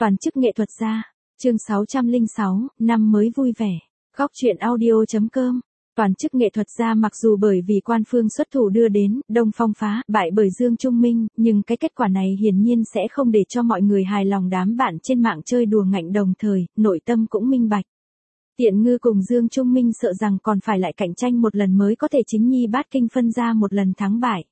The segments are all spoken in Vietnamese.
Toàn chức nghệ thuật gia. Chương 606, năm mới vui vẻ. Góc truyện audio.com. Toàn chức nghệ thuật gia mặc dù bởi vì quan phương xuất thủ đưa đến, Đông Phong phá, bại bởi Dương Trung Minh, nhưng cái kết quả này hiển nhiên sẽ không để cho mọi người hài lòng. Đám bạn trên mạng chơi đùa ngạnh đồng thời, nội tâm cũng minh bạch. Tiện Ngư cùng Dương Trung Minh sợ rằng còn phải lại cạnh tranh một lần mới có thể chính nhi bát kinh phân ra một lần thắng bại.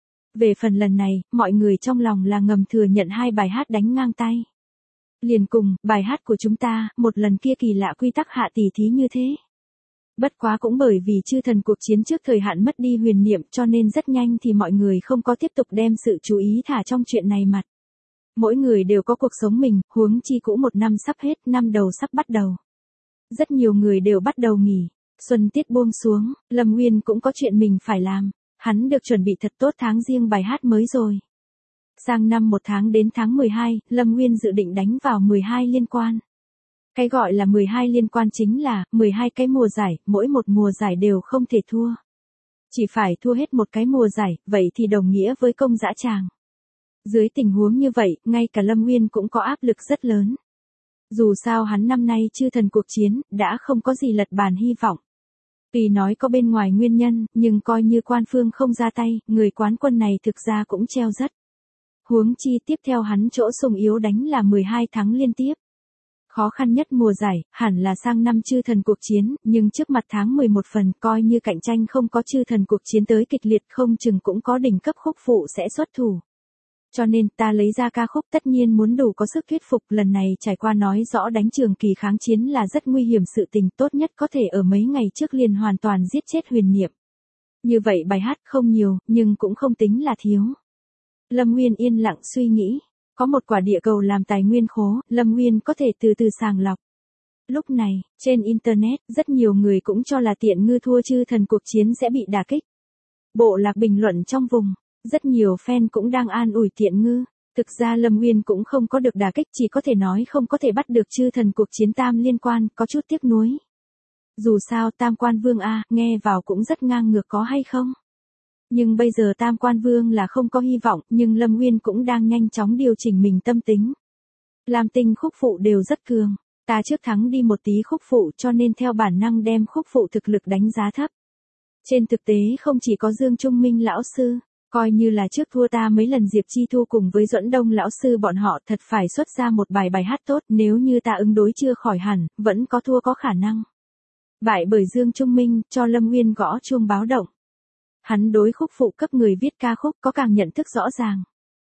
Về phần lần này, mọi người trong lòng là ngầm thừa nhận hai bài hát đánh ngang tay. Liền cùng, bài hát của chúng ta, một lần kia kỳ lạ quy tắc hạ tỷ thí như thế. Bất quá cũng bởi vì chư thần cuộc chiến trước thời hạn mất đi huyền niệm cho nên rất nhanh thì mọi người không có tiếp tục đem sự chú ý thả trong chuyện này mặt. Mỗi người đều có cuộc sống mình, huống chi cũ một năm sắp hết, năm đầu sắp bắt đầu. Rất nhiều người đều bắt đầu nghỉ, xuân tiết buông xuống, Lâm Nguyên cũng có chuyện mình phải làm, hắn được chuẩn bị thật tốt tháng riêng bài hát mới rồi. Sang năm một tháng đến tháng 12, Lâm Nguyên dự định đánh vào 12 liên quan. Cái gọi là 12 liên quan chính là 12 cái mùa giải, mỗi một mùa giải đều không thể thua. Chỉ phải thua hết một cái mùa giải, vậy thì đồng nghĩa với công dã tràng. Dưới tình huống như vậy, ngay cả Lâm Nguyên cũng có áp lực rất lớn. Dù sao hắn năm nay chư thần cuộc chiến, đã không có gì lật bàn hy vọng. Tuy nói có bên ngoài nguyên nhân, nhưng coi như quan phương không ra tay, người quán quân này thực ra cũng treo rất. Huống chi tiếp theo hắn chỗ sung yếu đánh là 12 thắng liên tiếp. Khó khăn nhất mùa giải, hẳn là sang năm chư thần cuộc chiến, nhưng trước mặt tháng 11 phần coi như cạnh tranh không có chư thần cuộc chiến tới kịch liệt không chừng cũng có đỉnh cấp khúc phụ sẽ xuất thủ. Cho nên ta lấy ra ca khúc tất nhiên muốn đủ có sức thuyết phục, lần này trải qua nói rõ đánh trường kỳ kháng chiến là rất nguy hiểm, sự tình tốt nhất có thể ở mấy ngày trước liền hoàn toàn giết chết huyền niệm. Như vậy bài hát không nhiều, nhưng cũng không tính là thiếu. Lâm Nguyên yên lặng suy nghĩ, có một quả địa cầu làm tài nguyên khố, Lâm Nguyên có thể từ từ sàng lọc. Lúc này, trên Internet, rất nhiều người cũng cho là Tiện Ngư thua chư thần cuộc chiến sẽ bị đả kích. Bộ lạc bình luận trong vùng, rất nhiều fan cũng đang an ủi Tiện Ngư. Thực ra Lâm Nguyên cũng không có được đả kích, chỉ có thể nói không có thể bắt được chư thần cuộc chiến tam liên quan, có chút tiếc nuối. Dù sao tam quan vương A, nghe vào cũng rất ngang ngược có hay không? Nhưng bây giờ tam quan vương là không có hy vọng, nhưng Lâm Nguyên cũng đang nhanh chóng điều chỉnh mình tâm tính. Lam Tinh khúc phụ đều rất cường, ta trước thắng đi một tí khúc phụ cho nên theo bản năng đem khúc phụ thực lực đánh giá thấp. Trên thực tế không chỉ có Dương Trung Minh lão sư, coi như là trước thua ta mấy lần Diệp Chi Thu cùng với Duẫn Đông lão sư bọn họ thật phải xuất ra một bài hát tốt, nếu như ta ứng đối chưa khỏi hẳn, vẫn có thua có khả năng. Bại bởi Dương Trung Minh, cho Lâm Nguyên gõ chuông báo động. Hắn đối khúc phụ cấp người viết ca khúc có càng nhận thức rõ ràng.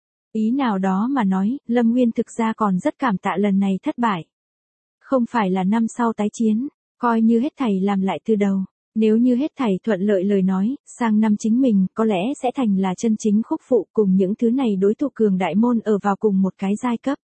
Ý nào đó mà nói, Lâm Nguyên thực ra còn rất cảm tạ lần này thất bại. Không phải là năm sau tái chiến, coi như hết thảy làm lại từ đầu. Nếu như hết thảy thuận lợi lời nói, sang năm chính mình có lẽ sẽ thành là chân chính khúc phụ cùng những thứ này đối thủ cường đại môn ở vào cùng một cái giai cấp.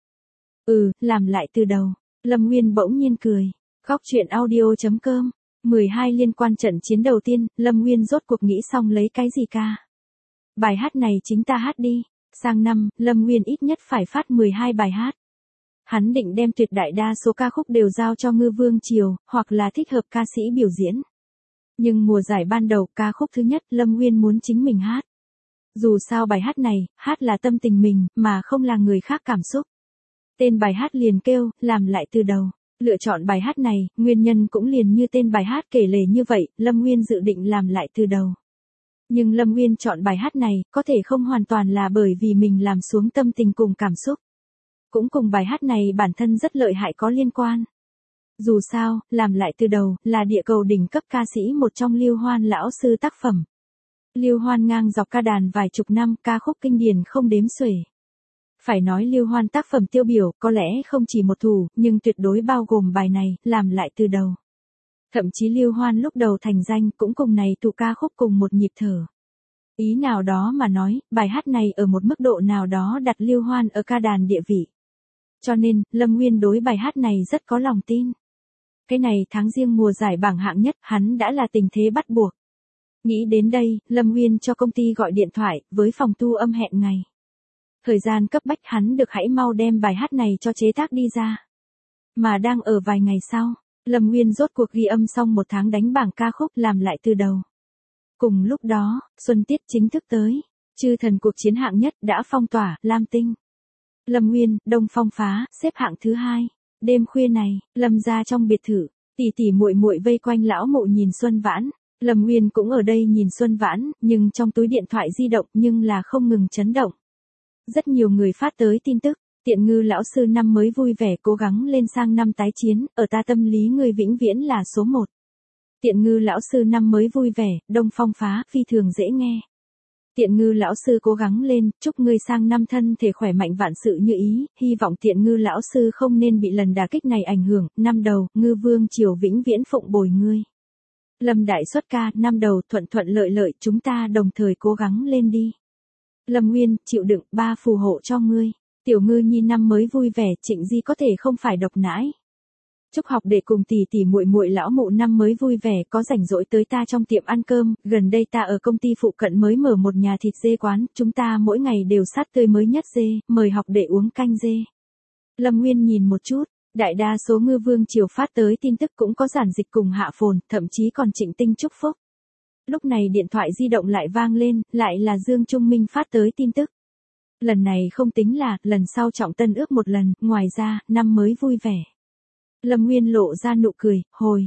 Làm lại từ đầu. Lâm Nguyên bỗng nhiên cười. Góc truyện audio.com. 12 liên quan trận chiến đầu tiên, Lâm Nguyên rốt cuộc nghĩ xong lấy cái gì ca. Bài hát này chính ta hát đi, sang năm, Lâm Nguyên ít nhất phải phát 12 bài hát. Hắn định đem tuyệt đại đa số ca khúc đều giao cho Ngư Vương Triều, hoặc là thích hợp ca sĩ biểu diễn. Nhưng mùa giải ban đầu, ca khúc thứ nhất, Lâm Nguyên muốn chính mình hát. Dù sao bài hát này, hát là tâm tình mình, mà không là người khác cảm xúc. Tên bài hát liền kêu, làm lại từ đầu. Lựa chọn bài hát này, nguyên nhân cũng liền như tên bài hát kể lể như vậy, Lâm Nguyên dự định làm lại từ đầu. Nhưng Lâm Nguyên chọn bài hát này, có thể không hoàn toàn là bởi vì mình làm xuống tâm tình cùng cảm xúc. Cũng cùng bài hát này bản thân rất lợi hại có liên quan. Dù sao, làm lại từ đầu, là địa cầu đỉnh cấp ca sĩ một trong Liêu Hoan lão sư tác phẩm. Liêu Hoan ngang dọc ca đàn vài chục năm, ca khúc kinh điển không đếm xuể. Phải nói Liêu Hoan tác phẩm tiêu biểu, có lẽ không chỉ một thủ, nhưng tuyệt đối bao gồm bài này, làm lại từ đầu. Thậm chí Liêu Hoan lúc đầu thành danh cũng cùng này tụ ca khúc cùng một nhịp thở. Ý nào đó mà nói, bài hát này ở một mức độ nào đó đặt Liêu Hoan ở ca đàn địa vị. Cho nên, Lâm Nguyên đối bài hát này rất có lòng tin. Cái này tháng riêng mùa giải bảng hạng nhất, hắn đã là tình thế bắt buộc. Nghĩ đến đây, Lâm Nguyên cho công ty gọi điện thoại, với phòng thu âm hẹn ngày. Thời gian cấp bách hắn được hãy mau đem bài hát này cho chế tác đi ra. Mà đang ở vài ngày sau, Lâm Nguyên rốt cuộc ghi âm xong một tháng đánh bảng ca khúc làm lại từ đầu. Cùng lúc đó, xuân tiết chính thức tới, chư thần cuộc chiến hạng nhất đã phong tỏa Lam Tinh. Lâm Nguyên, Đông Phong Phá, xếp hạng thứ 2. Đêm khuya này, Lâm gia trong biệt thự, tỷ tỷ muội muội vây quanh lão mụ nhìn Xuân Vãn. Lâm Nguyên cũng ở đây nhìn Xuân Vãn, nhưng trong túi điện thoại di động nhưng là không ngừng chấn động. Rất nhiều người phát tới tin tức, Tiện Ngư lão sư năm mới vui vẻ cố gắng lên sang năm tái chiến, ở ta tâm lý người vĩnh viễn là số 1. Tiện Ngư lão sư năm mới vui vẻ, Đông Phong Phá, phi thường dễ nghe. Tiện Ngư lão sư cố gắng lên, chúc ngươi sang năm thân thể khỏe mạnh vạn sự như ý, hy vọng Tiện Ngư lão sư không nên bị lần đả kích này ảnh hưởng, năm đầu, Ngư Vương Triều vĩnh viễn phụng bồi ngươi. Lâm đại xuất ca, năm đầu, thuận thuận lợi lợi, chúng ta đồng thời cố gắng lên đi. Lâm Nguyên, chịu đựng, ba phù hộ cho ngươi. Tiểu Ngư nhi năm mới vui vẻ, Trịnh Di có thể không phải độc nãi. Chúc học để cùng tỷ tỷ muội muội lão mụ năm mới vui vẻ, có rảnh rỗi tới ta trong tiệm ăn cơm, gần đây ta ở công ty phụ cận mới mở một nhà thịt dê quán, chúng ta mỗi ngày đều sát tươi mới nhất dê, mời học để uống canh dê. Lâm Nguyên nhìn một chút, đại đa số Ngư Vương Triều phát tới tin tức cũng có giản dịch cùng hạ phồn, thậm chí còn Trịnh Tinh chúc phúc. Lúc này điện thoại di động lại vang lên, lại là Dương Trung Minh phát tới tin tức. Lần này không tính là, lần sau trọng tân ước một lần, ngoài ra, năm mới vui vẻ. Lâm Nguyên lộ ra nụ cười,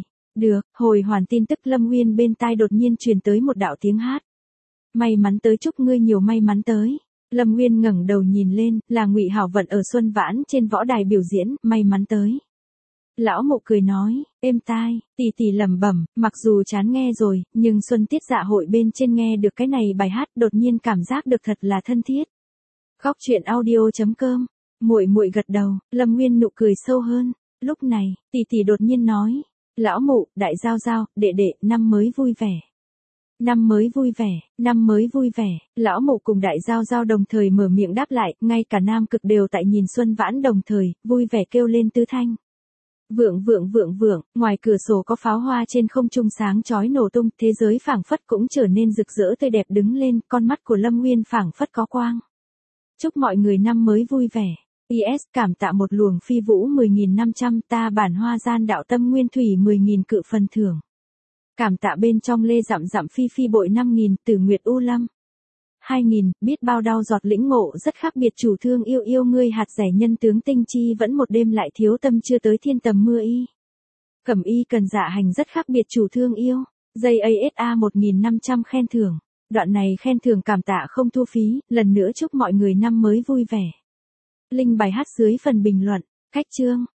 hồi hoàn tin tức Lâm Nguyên bên tai đột nhiên truyền tới một đạo tiếng hát. May mắn tới, chúc ngươi nhiều may mắn tới. Lâm Nguyên ngẩng đầu nhìn lên, là Ngụy Hảo Vận ở Xuân Vãn trên võ đài biểu diễn, may mắn tới. Lão mụ cười nói, êm tai, tỷ tỷ lẩm bẩm, mặc dù chán nghe rồi, nhưng Xuân Tiết dạ hội bên trên nghe được cái này bài hát đột nhiên cảm giác được thật là thân thiết. Góc truyện audio.com, muội muội gật đầu, Lâm Nguyên nụ cười sâu hơn. Lúc này, tỷ tỷ đột nhiên nói, lão mụ, đại giao giao, đệ đệ, năm mới vui vẻ. Năm mới vui vẻ, năm mới vui vẻ, lão mụ cùng đại giao giao đồng thời mở miệng đáp lại, ngay cả Nam Cực đều tại nhìn Xuân Vãn đồng thời, vui vẻ kêu lên tứ thanh. Vượng, ngoài cửa sổ có pháo hoa trên không trung sáng chói nổ tung, thế giới phảng phất cũng trở nên rực rỡ tươi đẹp đứng lên, con mắt của Lâm Nguyên phảng phất có quang. Chúc mọi người năm mới vui vẻ. IS cảm tạ một luồng phi vũ 10.500, ta bản hoa gian đạo tâm nguyên thủy 10.000 cự phần thưởng. Cảm tạ bên trong lê dặm dặm phi phi bội 5.000, Tử Nguyệt U Lâm 2.000, biết bao đau giọt lĩnh ngộ rất khác biệt, chủ thương yêu yêu ngươi hạt rẻ nhân tướng tinh chi vẫn một đêm lại thiếu tâm chưa tới thiên tầm mưa y. Cẩm y cần dạ hành rất khác biệt, chủ thương yêu. JASA 1.500 khen thưởng. Đoạn này khen thưởng cảm tạ không thu phí, lần nữa chúc mọi người năm mới vui vẻ. Link bài hát dưới phần bình luận. Cách chương.